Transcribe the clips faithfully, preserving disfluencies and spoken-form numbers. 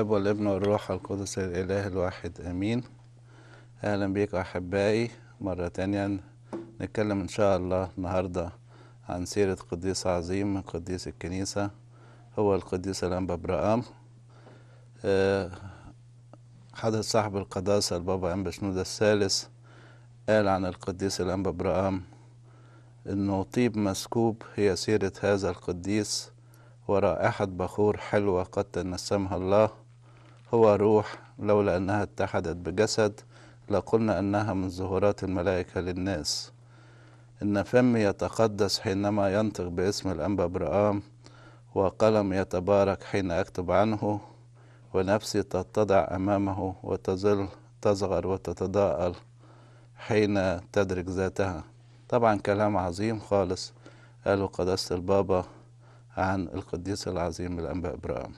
الآب والابن والروح القدس الإله الواحد آمين. أهلا بيك أحبائي مرة تانية. نتكلم إن شاء الله النهاردة عن سيرة قديس عظيم من قديس الكنيسة، هو القديس الأنبا برقام. أه حضرة صاحب القداسة البابا أنبا شنودة الثالث قال عن القديس الأنبا برقام إنه طيب مسكوب هي سيرة هذا القديس، ورائحة بخور حلوة قد تنسمها الله. هو روح لولا أنها اتحدت بجسد لقلنا أنها من ظهورات الملائكة للناس. إن فمي يتقدس حينما ينطق باسم الأنبا برقام، وقلم يتبارك حين أكتب عنه، ونفسي تتضع أمامه وتظل تصغر وتتضاءل حين تدرك ذاتها. طبعا كلام عظيم خالص قاله قداسة البابا عن القديس العظيم الأنبا برقام.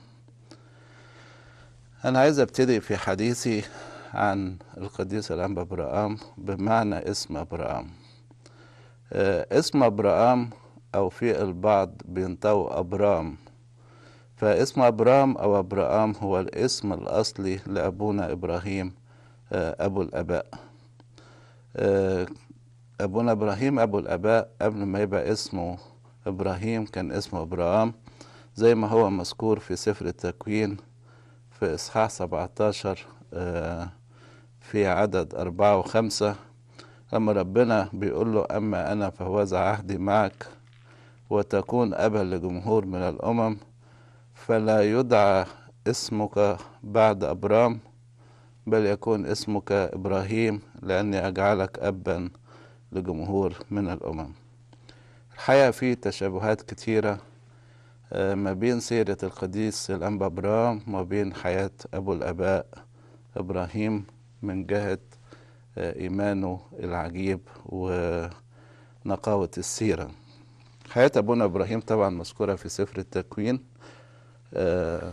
أنا عايز أبتدي في حديثي عن القديس الأنبا برقام بمعنى اسم أبرام. آه اسم أبرام أو في البعض بينطقوا أبرام، فاسم أبرام أو أبرام هو الاسم الأصلي لأبونا إبراهيم آه أبو الآباء. آه أبونا إبراهيم أبو الآباء قبل ما يبقى اسمه إبراهيم كان اسمه أبرام، زي ما هو مذكور في سفر التكوين في إصحاح سبعتاشر في عدد أربعة وخمسة، لما ربنا بيقول له أما أنا فهوذا عهدي معك وتكون أبا لجمهور من الأمم، فلا يدعى اسمك بعد أبرام بل يكون اسمك إبراهيم، لأني أجعلك أبا لجمهور من الأمم. الحقيقة في تشابهات كتيرة ما بين سيرة القديس الأنبا برقام وما بين حياة أبو الآباء إبراهيم من جهة إيمانه العجيب ونقاوة السيرة. حياة أبونا إبراهيم طبعا مذكورة في سفر التكوين، آه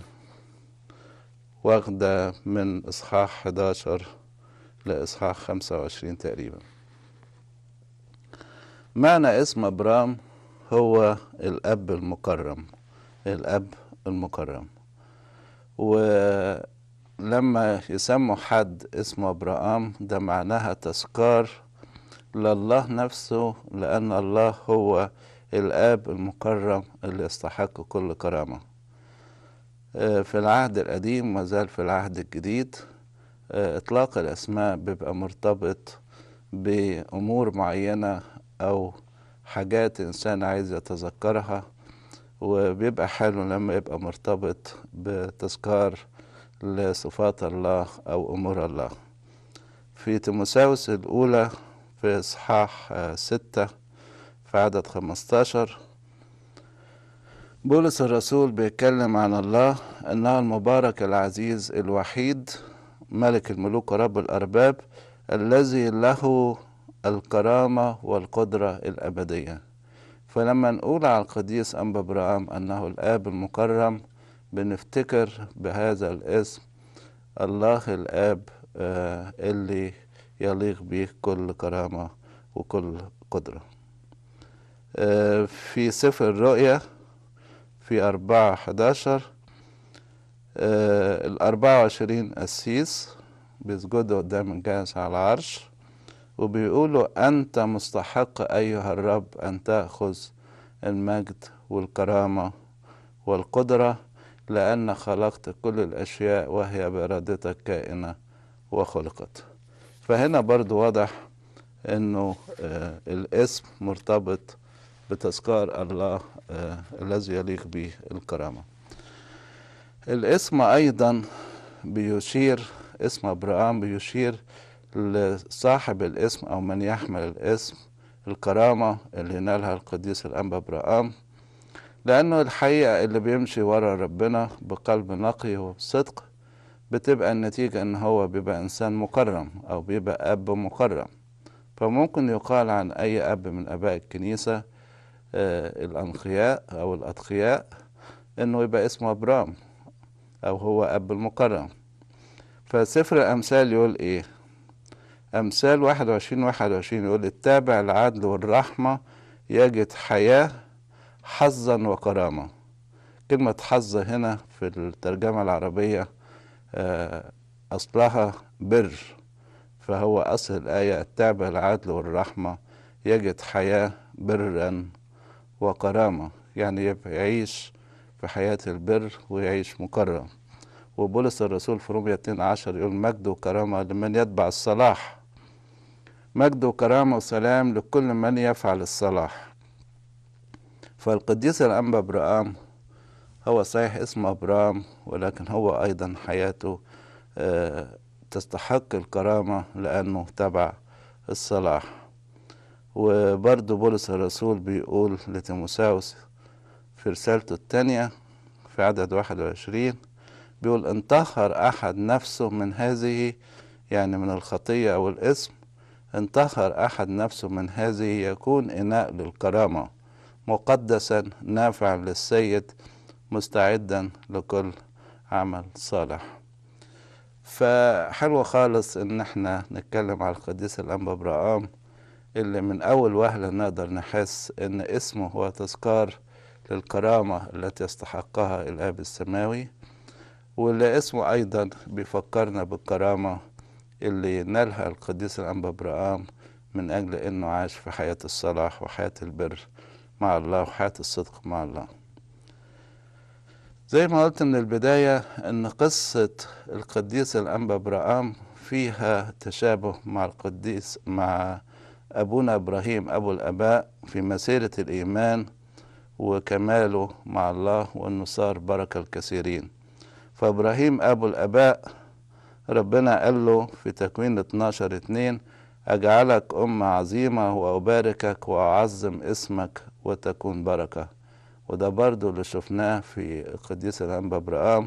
واخدة من إصحاح حداشر لإصحاح خمسة وعشرين تقريبا. معنى اسم أبرام هو الأب المكرم، الأب المكرم. ولما يسموا حد اسمه أبرام ده معناها تذكار لله نفسه، لأن الله هو الآب المكرم اللي يستحق كل كرامة. في العهد القديم وزال في العهد الجديد إطلاق الأسماء بيبقى مرتبط بأمور معينة أو حاجات إنسان عايز يتذكرها، وبيبقى حلو لما يبقى مرتبط بتذكار لصفات الله أو أمور الله. في تيموثاوس الأولى في إصحاح ستة في عدد خمستاشر بولس الرسول بيتكلم عن الله أنه المبارك العزيز الوحيد ملك الملوك ورب الأرباب الذي له الكرامة والقدرة الأبدية. فلما نقول على القديس أنبا برقام أنه الآب المكرم بنفتكر بهذا الاسم الله الآب آه اللي يليق به كل كرامة وكل قدرة. آه في سفر الرؤيا في أربعة حداشر آه الأربعة وعشرين قسيس بيسجدوا قدام الجالس على العرش وبيقولوا أنت مستحق أيها الرب أن تأخذ المجد والكرامة والقدرة، لأن خلقت كل الأشياء وهي بإرادتك كائنة وخلقت. فهنا برضو واضح أنه آه الاسم مرتبط بتذكار الله آه الذي يليق به الكرامة. الاسم أيضا بيشير، اسم أبرام بيشير لصاحب الاسم أو من يحمل الاسم الكرامة اللي نالها القديس الأنبا برقام، لأنه الحقيقة اللي بيمشي ورا ربنا بقلب نقي وبصدق بتبقى النتيجة إن هو بيبقى إنسان مكرم أو بيبقى أب مكرم. فممكن يقال عن أي أب من أباء الكنيسة آه الأنقياء أو الأتقياء إنه يبقى اسمه أبرام أو هو أب المكرم. فسفر الأمثال يقول إيه؟ أمثال واحد وعشرين واحد وعشرين يقول التابع العدل والرحمة يجد حياة حظا وكرامة. كلمة حظ هنا في الترجمة العربية أصلها بر، فهو أصل الآية التعب العدل والرحمة يجد حياة برا وكرامة، يعني يبقى يعيش في حياة البر ويعيش مكرم. وبولس الرسول في رومية اتنين عشر يقول مجد وكرامة لمن يتبع الصلاح، مجد وكرامة وسلام لكل من يفعل الصلاح. فالقديس الأنبا برام هو صحيح اسمه أبرام، ولكن هو أيضا حياته تستحق الكرامة لأنه تبع الصلاح. وبرضه بولس الرسول بيقول لتيموثاوس في رسالته الثانية في عدد واحد وعشرين، بيقول إن طهر أحد نفسه من هذه، يعني من الخطية أو الإثم، إن طهر أحد نفسه من هذه يكون إناء للكرامة مقدسا نافعا للسيد مستعدا لكل عمل صالح. فحلو خالص إن احنا نتكلم على القديس الأنبا برام، اللي من أول وهلة نقدر نحس إن اسمه هو تذكار للكرامة التي يستحقها الآب السماوي، واللي اسمه أيضا بيفكرنا بالكرامة اللي نالها القديس الأنبا برام من أجل أنه عاش في حياة الصلاح وحياة البر مع الله وحياة الصدق مع الله. زي ما قلت من البداية أن قصة القديس الأنبا برام فيها تشابه مع القديس مع أبونا إبراهيم أبو الآباء في مسيرة الإيمان وكماله مع الله، وأنه صار بركة الكثيرين. فإبراهيم أبو الآباء ربنا قال له في تكوين اتناشر اتنين أجعلك أمة عظيمة وأباركك وأعظم اسمك وتكون بركة. وده برضو اللي شفناه في القديس الأنبا برام،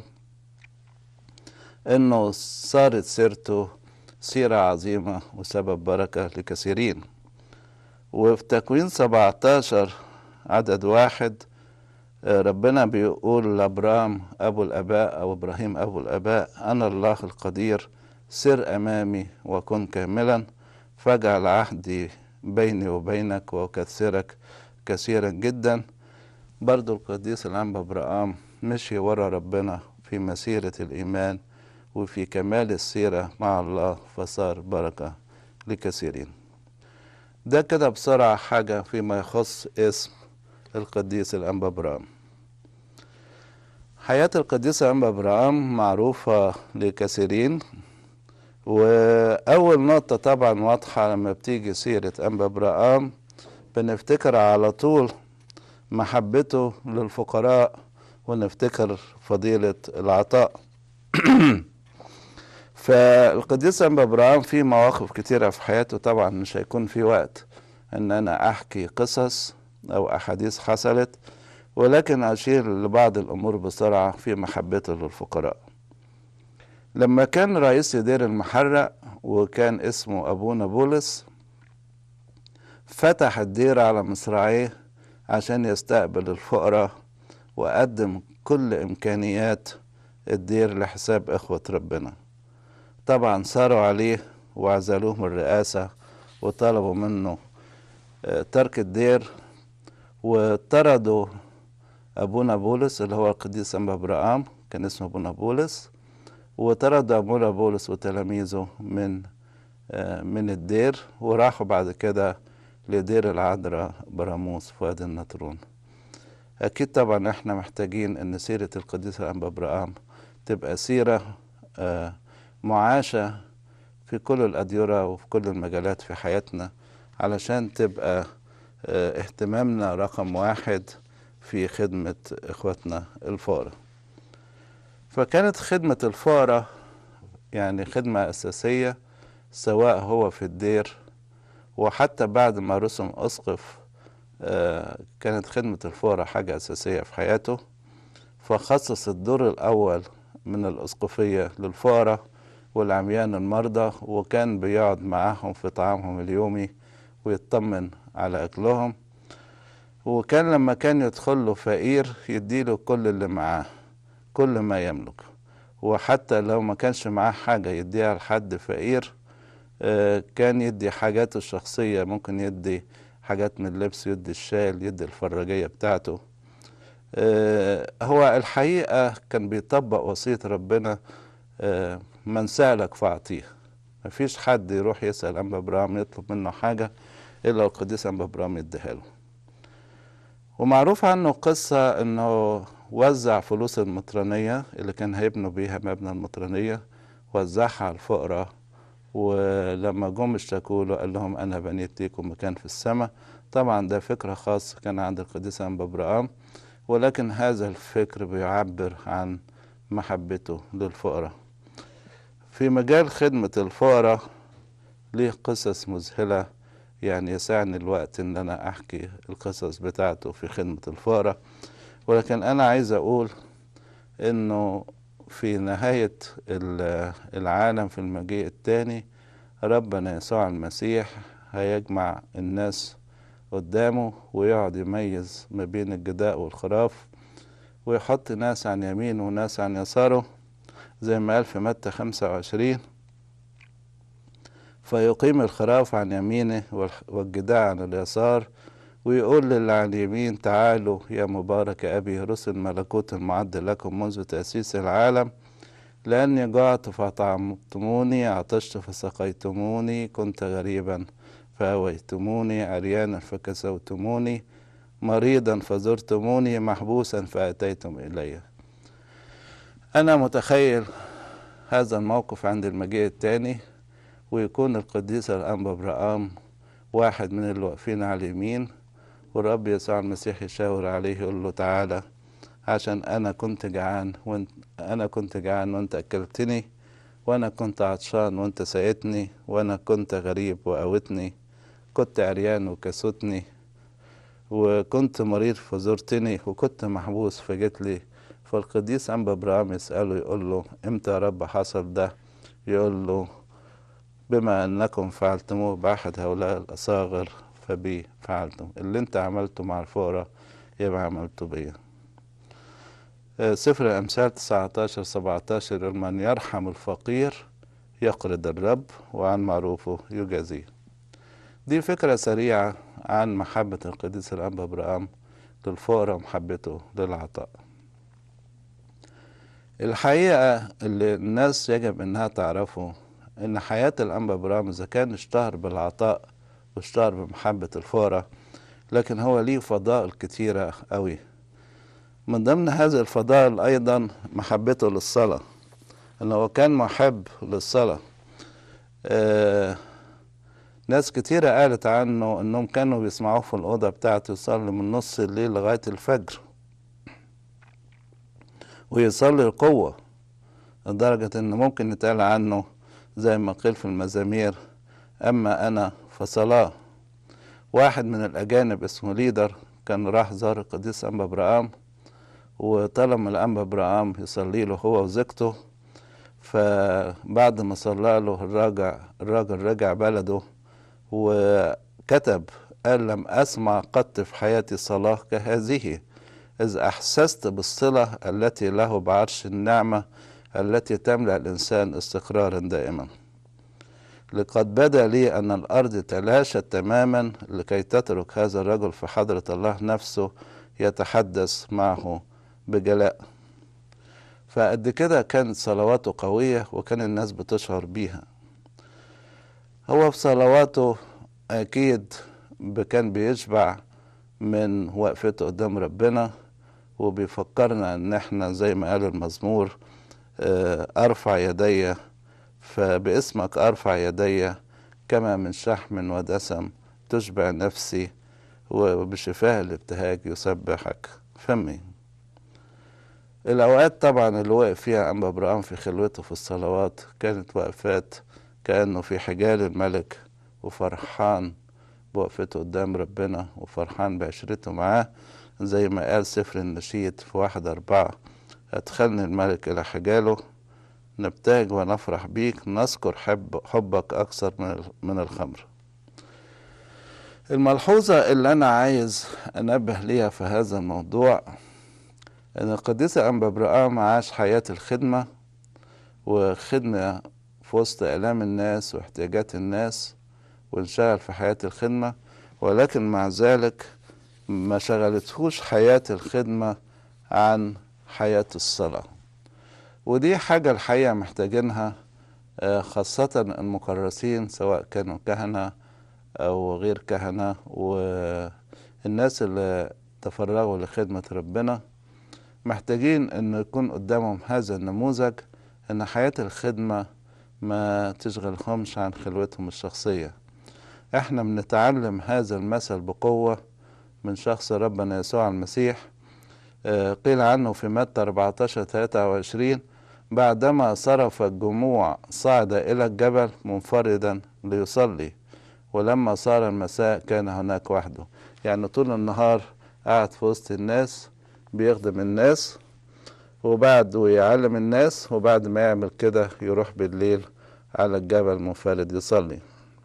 إنه صارت سيرته سيرة عظيمة وسبب بركة لكثيرين. وفي تكوين سبعتاشر عدد واحد ربنا بيقول لأبرام أبو الآباء أو إبراهيم أبو الآباء أنا الله القدير، سر أمامي وكن كاملا، فاجعل عهدي بيني وبينك وأكثرك كثيرا جدا. برضو القديس الأنبا برام مشي ورا ربنا في مسيرة الإيمان وفي كمال السيرة مع الله، فصار بركة لكثيرين. ده كده بسرعة حاجة فيما يخص اسم القديس الأنبا برام. حياة القديس الأنبا برام معروفة لكثيرين، وأول نقطة طبعا واضحة لما بتيجي سيرة أنبا برام بنفتكر على طول محبته للفقراء ونفتكر فضيلة العطاء. فالقديس أنبا برام في مواقف كتيرة في حياته، طبعا مش هيكون في وقت ان انا احكي قصص او احاديث حصلت، ولكن اشير لبعض الامور بسرعة في محبته للفقراء. لما كان رئيس دير المحرق وكان اسمه ابونا بولس، فتح الدير على مصراعيه عشان يستقبل الفقراء وقدم كل امكانيات الدير لحساب اخوة ربنا. طبعا صاروا عليه وعزلوه من الرئاسة وطلبوا منه ترك الدير، وطردوا أبونا بولس اللي هو القديس أنبا برام، كان اسمه أبونا بولس، وطردوا أبونا بولس وتلاميذه من من الدير، وراحوا بعد كده لدير العذراء براموس في وادي النطرون. أكيد طبعا احنا محتاجين أن سيرة القديس أنبا برام تبقى سيرة معاشة في كل الأديرة وفي كل المجالات في حياتنا، علشان تبقى اهتمامنا رقم واحد في خدمة إخواتنا الفقراء. فكانت خدمة الفقراء يعني خدمة أساسية، سواء هو في الدير وحتى بعد ما رسم أسقف كانت خدمة الفقراء حاجة أساسية في حياته. فخصص الدور الأول من الأسقفية للفقراء والعميان المرضى، وكان بيقعد معاهم في طعامهم اليومي ويطمن على أكلهم. وكان لما كان يدخل له فقير يديله كل اللي معاه، كل ما يملك، وحتى لو ما كانش معاه حاجة يديها لحد فقير. كان يدي حاجاته الشخصية، ممكن يدي حاجات من اللبس، يدي الشال، يدي الفراجية بتاعته. هو الحقيقة كان بيطبق وصية ربنا آه، من سألك فأعطيه. مفيش حد يروح يسأل أنبا إبراهيم يطلب منه حاجة إلا القديس أنبا إبراهيم يديها له. ومعروف عنه قصة إنه وزع فلوس المطرانية اللي كان هيبنوا بيها مبنى المطرانية، وزعها على الفقراء، ولما جم اشتكوا له قال لهم أنا بنيت ليكم مكان في السماء. طبعا ده فكرة خاصة كان عند القديس أنبا إبراهيم، ولكن هذا الفكر بيعبر عن محبته للفقراء. في مجال خدمة الفقراء ليه قصص مذهلة، يعني يسعني الوقت ان انا احكي القصص بتاعته في خدمة الفقراء، ولكن انا عايز اقول انه في نهاية العالم في المجيء الثاني ربنا يسوع المسيح هيجمع الناس قدامه ويقعد يميز ما بين الجداء والخراف، ويحط ناس عن يمينه وناس عن يساره زي ما قال في متى خمسة وعشرين، فيقيم الخراف عن يمينه والجداء عن اليسار، ويقول للي عن اليمين تعالوا يا مبارك أبي رسل ملكوت المعد لكم منذ تأسيس العالم، لأني جعت فأطعمتموني، عطشت فسقيتموني، كنت غريبا فأويتموني، عريانا فكسوتموني، مريضا فزرتموني، محبوسا فأتيتم إلي. أنا متخيل هذا الموقف عند المجيء الثاني، ويكون القديس الأنبا إبراهيم واحد من اللي واقفين على اليمين، والرب يسوع المسيح يشاور عليه يقول له تعالى عشان أنا كنت جعان وانت أنا كنت جعان وأنت أكلتني، وأنا كنت عطشان وأنت سقيتني، وأنا كنت غريب وقوتني، كنت عريان وكسوتني، وكنت مريض فزرتني، وكنت محبوس فجيت لي. فالقديس أنبا إبراهيم يسأله يقول له امتى يا رب حصل ده؟ يقول له بما أنكم فعلتموه بأحد هؤلاء الأصاغر فبي فعلتم، اللي انت عملته مع الفقراء يبقى عملته بيا. سفر الأمثال تسعتاشر سبعتاشر من يرحم الفقير يقرض الرب وعن معروفه يجازيه. دي فكرة سريعة عن محبة القديس الأنبا إبراهيم للفقراء ومحبته للعطاء. الحقيقة اللي الناس يجب انها تعرفه ان حياة الأنبا إبراهيم اذا كان اشتهر بالعطاء واشتهر بمحبة الفقراء، لكن هو ليه فضائل كتيرة قوي. من ضمن هذه الفضائل ايضا محبته للصلاة، انه هو كان محب للصلاة. آه ناس كتيرة قالت عنه انهم كانوا بيسمعوه في الأوضة بتاعته يصلي من نص الليل لغاية الفجر، ويصلي القوة، لدرجة ان ممكن يتقال عنه زي ما قيل في المزامير اما انا فصلاة. واحد من الاجانب اسمه ليدر كان راح زار القديس أنبا إبراهيم، وطلب من الأنبا إبراهيم يصلي له هو وزوجته. فبعد ما صلى له الراجع الراجل رجع بلده وكتب قال لم أسمع قط في حياتي صلاة كهذه، إذ أحسست بالصلة التي له بعرش النعمة التي تملأ الإنسان استقرارا دائما. لقد بدا لي أن الأرض تلاشت تماما لكي تترك هذا الرجل في حضرة الله نفسه يتحدث معه بجلاء. فقد كده كانت صلواته قوية وكان الناس بتشعر بيها. هو في صلواته أكيد كان بيشبع من وقفته قدام ربنا، وبيفكرنا ان احنا زي ما قال المزمور ارفع يدي فباسمك ارفع يدي كما من شحم ودسم تشبع نفسي، وبشفاه الابتهاج يسبحك فمي. الاوقات طبعا اللي وقف فيها أنبا إبراهيم في خلوته في الصلوات كانت وقفات كأنه في حجال الملك، وفرحان بوقفته قدام ربنا وفرحان بعشرته معاه، زي ما قال سفر النشيد في واحد أربعة أدخلني الملك إلى حجاله نبتهج ونفرح بيك نذكر حب حبك أكثر من من الخمر. الملحوظة اللي أنا عايز أنبه ليها في هذا الموضوع أن القديس أنبا إبراهيم عاش حياة الخدمة وخدمة في وسط آلام الناس واحتياجات الناس، وانشغل في حياة الخدمة، ولكن مع ذلك ما شغلتهوش حياة الخدمة عن حياة الصلاة. ودي حاجة الحقيقة محتاجينها، خاصة المكرسين سواء كانوا كهنة أو غير كهنة، والناس اللي تفرغوا لخدمة ربنا محتاجين أن يكون قدامهم هذا النموذج، أن حياة الخدمة ما تشغلهمش عن خلوتهم الشخصية. احنا بنتعلم هذا المثل بقوة من شخص ربنا يسوع المسيح. قيل عنه في متى أربعتاشر ثلاثة وعشرين: بعدما صرف الجموع صعد إلى الجبل منفردا ليصلي، ولما صار المساء كان هناك وحده. يعني طول النهار قاعد في وسط الناس بيخدم الناس، وبعد ويعلم الناس، وبعد ما يعمل كده يروح بالليل على الجبل منفرد يصلي.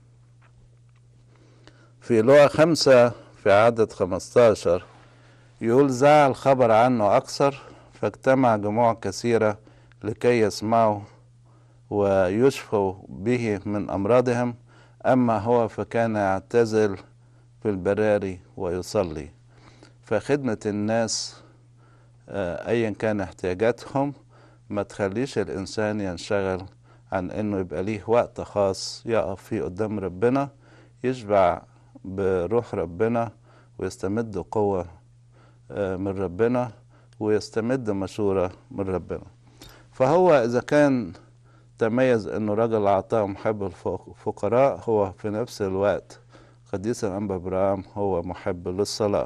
في لوقا خمسة في عدد خمستاشر يقول: زع الخبر عنه أكثر، فاجتمع جموع كثيرة لكي يسمعوا ويشفوا به من أمراضهم، أما هو فكان يعتزل في البراري ويصلي. فخدمة الناس أيا كان احتياجاتهم ما تخليش الإنسان ينشغل عن أنه يبقى ليه وقت خاص يقف فيه قدام ربنا، يشبع بروح ربنا ويستمد قوة من ربنا ويستمد مشورة من ربنا. فهو إذا كان تميز أنه رجل عطاء محب الفقراء، هو في نفس الوقت قديس الأنبا برام هو محب للصلاة.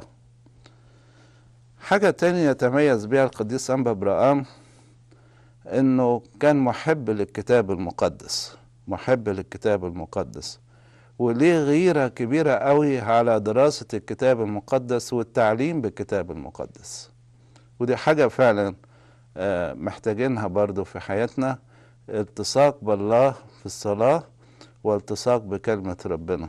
حاجة تانية يتميز بها القديس أنبا برام أنه كان محب للكتاب المقدس، محب للكتاب المقدس، وليه غيرة كبيرة قوي على دراسة الكتاب المقدس والتعليم بالكتاب المقدس. ودي حاجة فعلا محتاجينها برضو في حياتنا، التصاق بالله في الصلاة والتصاق بكلمة ربنا.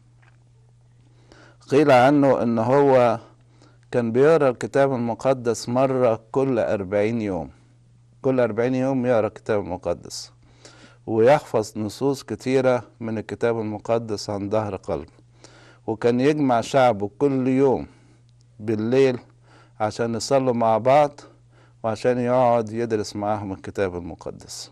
قيل عنه ان هو كان بيقرأ الكتاب المقدس مرة كل أربعين يوم، كل أربعين يوم يقرأ الكتاب المقدس، ويحفظ نصوص كتيرة من الكتاب المقدس عن ظهر قلب. وكان يجمع شعبه كل يوم بالليل عشان يصلوا مع بعض وعشان يقعد يدرس معاهم الكتاب المقدس.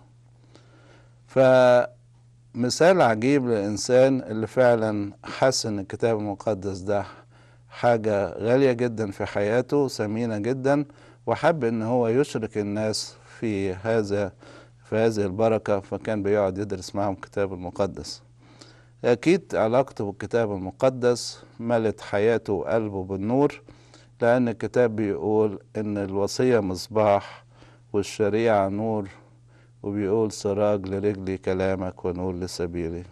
فمثال عجيب للإنسان اللي فعلا حس ان الكتاب المقدس ده حاجة غالية جدا في حياته، ثمينة جدا، وحب ان هو يشرك الناس في هذا في هذه البركة، فكان بيقعد يدرس معهم الكتاب المقدس. أكيد علاقته بالكتاب المقدس ملت حياته وقلبه بالنور، لأن الكتاب بيقول إن الوصية مصباح والشريعة نور، وبيقول سراج لرجلي كلامك ونور لسبيلي.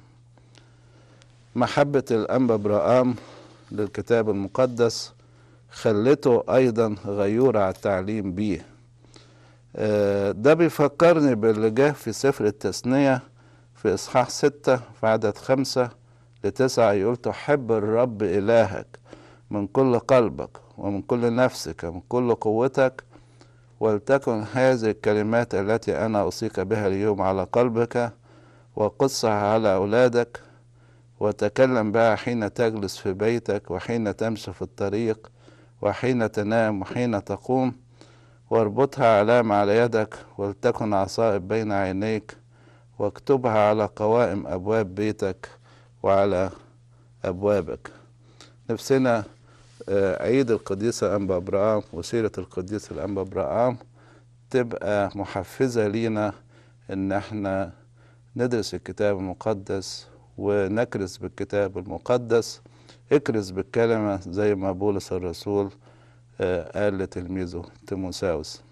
محبة الأنبا برام للكتاب المقدس خلته أيضا غيور على التعليم بيه. ده بيفكرني باللي جه في سفر التثنية في إصحاح ستة في عدد خمسة لتسعة، يقول: تحب الرب إلهك من كل قلبك ومن كل نفسك ومن كل قوتك، ولتكن هذه الكلمات التي أنا أوصيك بها اليوم على قلبك، وقصها على أولادك، وتكلم بها حين تجلس في بيتك وحين تمشي في الطريق وحين تنام وحين تقوم، واربطها علامة على يدك، ولتكن عصائب بين عينيك، واكتبها على قوائم أبواب بيتك وعلى أبوابك. نفسنا عيد القديسة أنبا برام وسيرة القديس الأنبا برام تبقى محفزة لينا إن احنا ندرس الكتاب المقدس ونكرس بالكتاب المقدس. اكرس بالكلمة زي ما بولس الرسول قال لتلميذه تيموثاوس.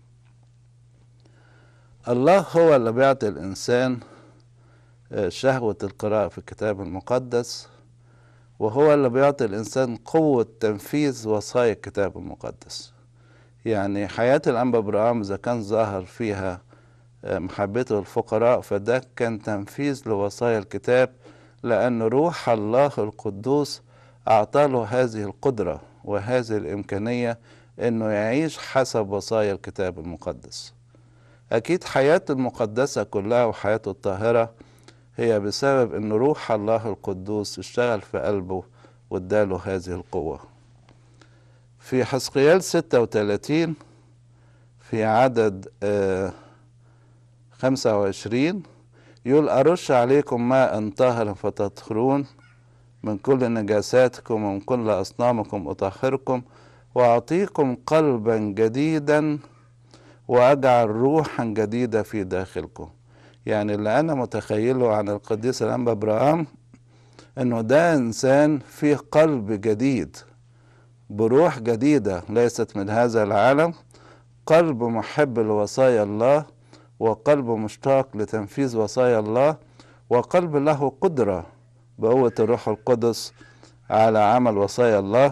الله هو اللي بيعطي الإنسان شهوة القراءة في الكتاب المقدس، وهو اللي بيعطي الإنسان قوة تنفيذ وصايا الكتاب المقدس. يعني حياة الأنبا برام إذا كان ظاهر فيها محبته للفقراء، فده كان تنفيذ لوصايا الكتاب، لأن روح الله القدوس أعطاله هذه القدرة وهذه الإمكانية إنه يعيش حسب وصايا الكتاب المقدس. أكيد حياته المقدسة كلها وحياته الطاهرة هي بسبب إن روح الله القدوس اشتغل في قلبه واداله هذه القوة. في حزقيال ستة وثلاثين في عدد آه خمسة وعشرين يقول أرش عليكم ماء طاهرا فتطهرون، من كل نجاساتكم ومن كل أصنامكم أطهركم، وأعطيكم قلبا جديدا وأجعل روحا جديدة في داخلكم. يعني اللي أنا متخيله عن القديس الأنبا إبراهام إنه ده إنسان فيه قلب جديد بروح جديدة ليست من هذا العالم، قلب محب لوصايا الله، وقلب مشتاق لتنفيذ وصايا الله، وقلب له قدرة بقوة الروح القدس على عمل وصايا الله.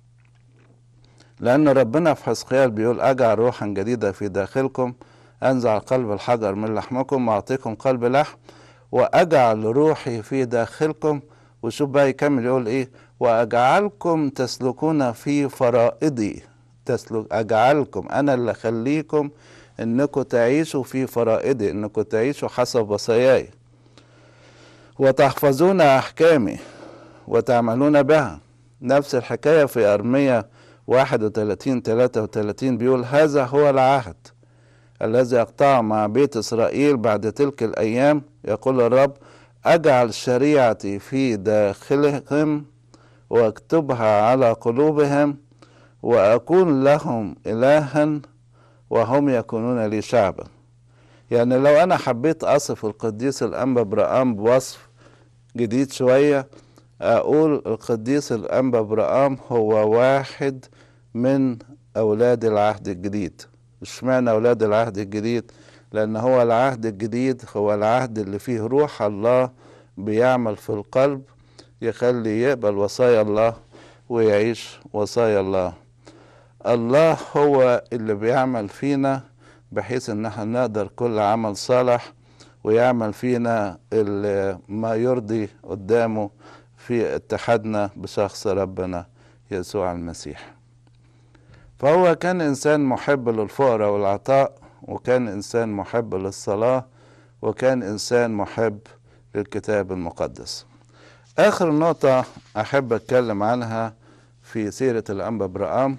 لأن ربنا في حزقيال بيقول أجعل روحا جديدة في داخلكم، أنزع قلب الحجر من لحمكم وأعطيكم قلب لحم وأجعل روحي في داخلكم. وشوف بقى يكمل يقول إيه، وأجعلكم تسلكون في فرائضي. تسلك أجعلكم، أنا اللي أخليكم إنكم تعيشوا في فرائضي، إنكم تعيشوا حسب وصاياي، وتحفظون أحكامي وتعملون بها. نفس الحكاية في أرمية واحد وثلاثين ثلاثة وثلاثين بيقول هذا هو العهد الذي أقطعه مع بيت إسرائيل بعد تلك الأيام، يقول الرب، أجعل شريعتي في داخلهم واكتبها على قلوبهم وأكون لهم إلها وهم يكونون لي شعبا. يعني لو أنا حبيت أصف القديس الأنبا إبراهام بوصف جديد شوية، أقول القديس الأنبا إبراهام هو واحد من أولاد العهد الجديد. اشمعنى أولاد العهد الجديد؟ لأن هو العهد الجديد هو العهد اللي فيه روح الله بيعمل في القلب، يخلي يقبل وصايا الله ويعيش وصايا الله. الله هو اللي بيعمل فينا بحيث ان احنا نقدر كل عمل صالح، ويعمل فينا ما يرضي قدامه في اتحادنا بشخص ربنا يسوع المسيح. فهو كان إنسان محب للفقراء والعطاء، وكان إنسان محب للصلاة، وكان إنسان محب للكتاب المقدس. آخر نقطة أحب أتكلم عنها في سيرة الأنبا إبراهام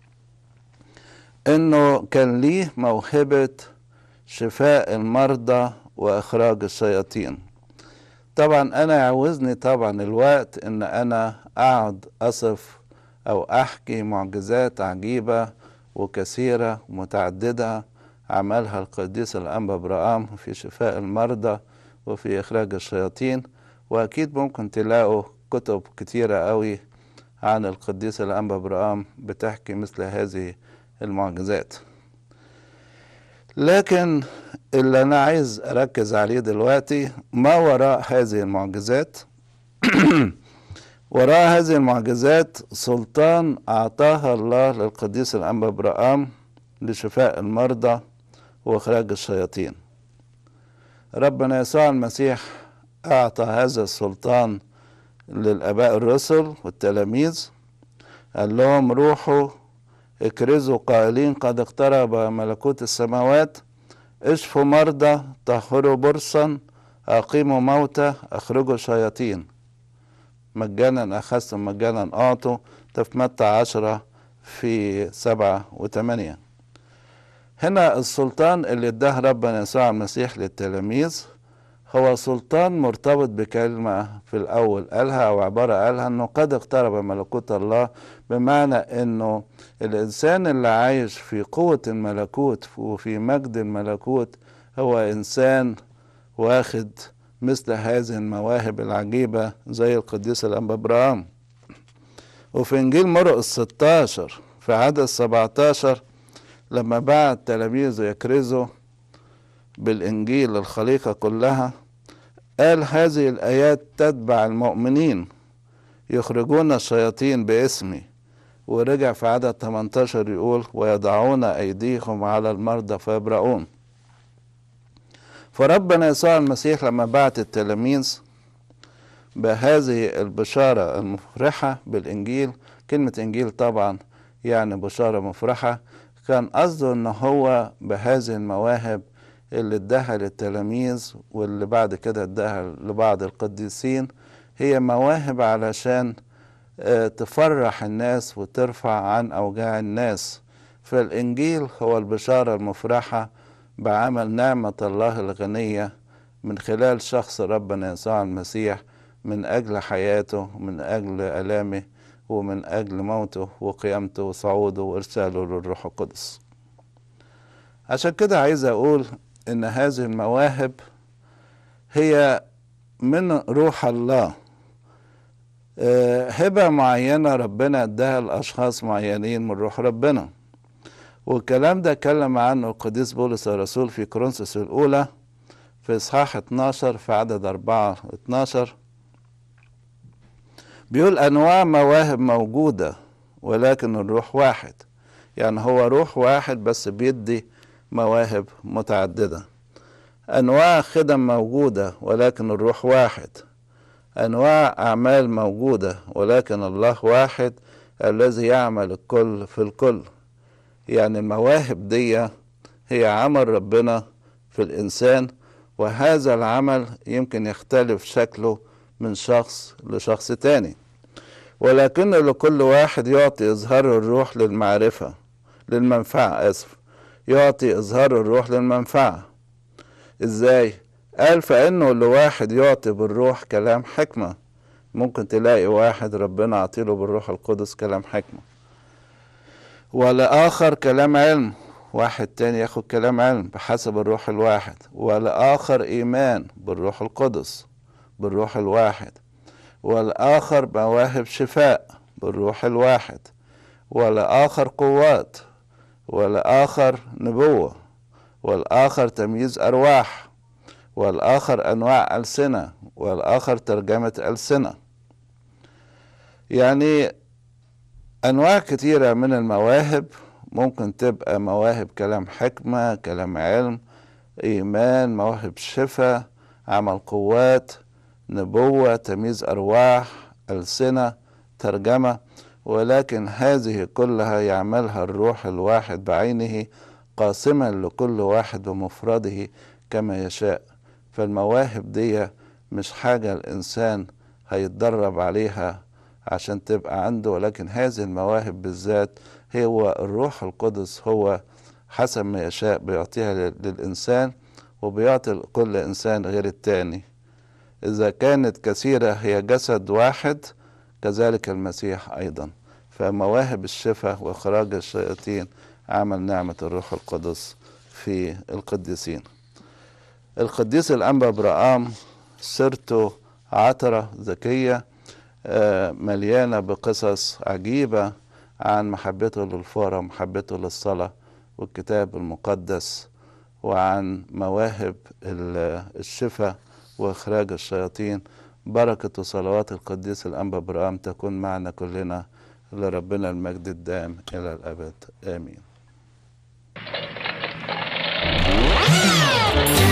إنه كان ليه موهبة شفاء المرضى وإخراج الشياطين. طبعا أنا يعوزني طبعا الوقت إن أنا أقعد أصف أو أحكي معجزات عجيبة وكثيرة ومتعددة عملها القديس الأنبا إبراهام في شفاء المرضى وفي إخراج الشياطين، وأكيد ممكن تلاقوا كتب كتيرة قوي عن القديس الأنبا إبراهام بتحكي مثل هذه المعجزات. لكن اللي أنا عايز أركز عليه دلوقتي ما وراء هذه المعجزات. وراء هذه المعجزات سلطان أعطاها الله للقديس الأنبا إبراهام لشفاء المرضى وإخراج الشياطين. ربنا يسوع المسيح أعطى هذا السلطان للآباء الرسل والتلاميذ، قال لهم روحوا اكرزوا قائلين قد اقترب ملكوت السماوات، اشفوا مرضى، طهروا برصا، أقيموا موتى، أخرجوا شياطين. مجانا أخذتم مجانا أعطوا. في متى عشرة في سبعة وثمانية. هنا السلطان اللي اداه ربنا يسوع المسيح للتلاميذ هو سلطان مرتبط بكلمة في الأول قالها أو عبارة قالها أنه قد اقترب ملكوت الله، بمعنى أنه الإنسان اللي عايش في قوة الملكوت وفي مجد الملكوت هو إنسان واخد مثل هذه المواهب العجيبة زي القديس الأنبا إبراهام. وفي إنجيل مرقس ستاشر في عدد سبعتاشر لما بعت تلاميذه يكرزوا بالإنجيل للخليقة كلها، قال هذه الآيات تتبع المؤمنين يخرجون الشياطين باسمي. ورجع في عدد ثمانية عشر يقول ويضعون أيديهم على المرضى فيبرؤون. فربنا يسوع المسيح لما بعت التلاميذ بهذه البشارة المفرحة بالإنجيل، كلمة إنجيل طبعا يعني بشارة مفرحة، كان قصده إن هو بهذه المواهب اللي اداها للتلاميذ واللي بعد كده اداها لبعض القديسين هي مواهب علشان تفرح الناس وترفع عن أوجاع الناس. فالإنجيل هو البشارة المفرحة بعمل نعمة الله الغنية من خلال شخص ربنا يسوع المسيح، من أجل حياته، من أجل آلامه، ومن أجل موته وقيامته وصعوده وإرساله للروح القدس. عشان كده عايز أقول إن هذه المواهب هي من روح الله، هبة معينة ربنا اداها لأشخاص معينين من روح ربنا. والكلام ده اتكلم عنه القديس بولس الرسول في كورنثوس الأولى في إصحاح اتناشر في عدد أربعة اتناشر، بيقول أنواع مواهب موجودة ولكن الروح واحد. يعني هو روح واحد بس بيدي مواهب متعددة. أنواع خدم موجودة ولكن الروح واحد. أنواع أعمال موجودة ولكن الله واحد الذي يعمل الكل في الكل. يعني المواهب دي هي عمل ربنا في الإنسان، وهذا العمل يمكن يختلف شكله من شخص لشخص تاني، ولكن لكل واحد يعطي إظهار الروح للمعرفة للمنفعة آسف يعطي إظهار الروح للمنفعة. إزاي؟ قال فإنه لواحد يعطي بالروح كلام حكمة. ممكن تلاقي واحد ربنا عطيله بالروح القدس كلام حكمة، ولآخر كلام علم، واحد تاني ياخد كلام علم بحسب الروح الواحد، ولآخر إيمان بالروح القدس بالروح الواحد، والآخر مواهب شفاء بالروح الواحد، والآخر قوات، والآخر نبوة، والآخر تمييز أرواح، والآخر أنواع ألسنة، والآخر ترجمة ألسنة. يعني أنواع كتيرة من المواهب. ممكن تبقى مواهب كلام حكمة، كلام علم، إيمان، مواهب شفاء، عمل قوات، نبوة، تمييز أرواح، ألسنة، ترجمة. ولكن هذه كلها يعملها الروح الواحد بعينه، قاسما لكل واحد بمفرده كما يشاء. فالمواهب دي مش حاجة الإنسان هيتدرب عليها عشان تبقى عنده، ولكن هذه المواهب بالذات هو الروح القدس هو حسب ما يشاء بيعطيها للإنسان، وبيعطي كل إنسان غير التاني. إذا كانت كثيرة هي جسد واحد، كذلك المسيح أيضا. فمواهب الشفاء وإخراج الشياطين عمل نعمة الروح القدس في القديسين. القديس الأنبا برقام سيرته عطرة ذكية مليانة بقصص عجيبة عن محبته للفقراء ومحبته للصلاة والكتاب المقدس، وعن مواهب الشفاء وإخراج الشياطين. بركة وصلوات القديس الأنبا برقام تكون معنا كلنا، لربنا المجد الدائم إلى الأبد آمين.